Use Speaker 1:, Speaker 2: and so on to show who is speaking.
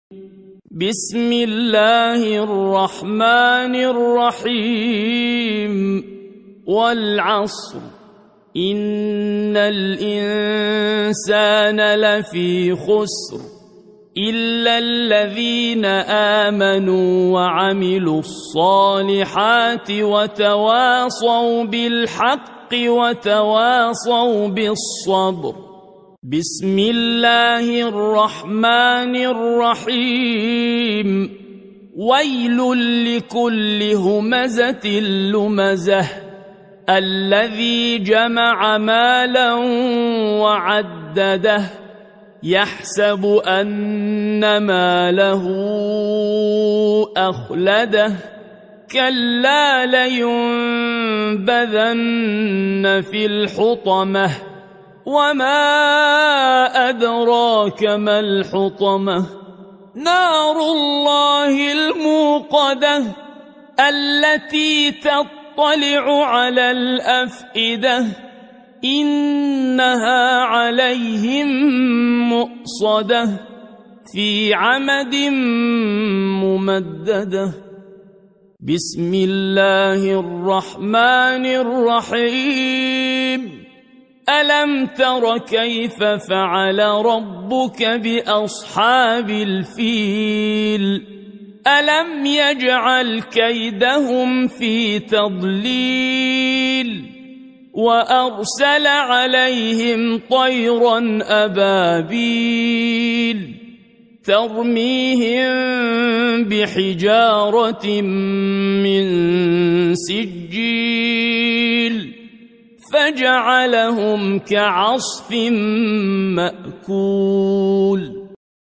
Speaker 1: بسم الله الرحمن الرحيم والعصر إن الإنسان لفي خسر إلا الذين آمنوا وعملوا الصالحات وتواصوا بالحق وتواصوا بالصبر. بسم الله الرحمن الرحيم ويل لكل همزة لمزة الذي جمع مالا وعدده يحسب أن ماله أخلده كلا لينبذن في الحطمة وما أدراك ما الحطمة نار الله الموقدة التي تطلع على الأفئدة إنها عليهم مؤصدة في عمد ممددة. بسم الله الرحمن الرحيم ألم تر كيف فعل ربك بأصحاب الفيل ألم يجعل كيدهم في تضليل وأرسل عليهم طيرا أبابيل ترميهم بحجارة من سجيل فجعلهم كعصف مأكول.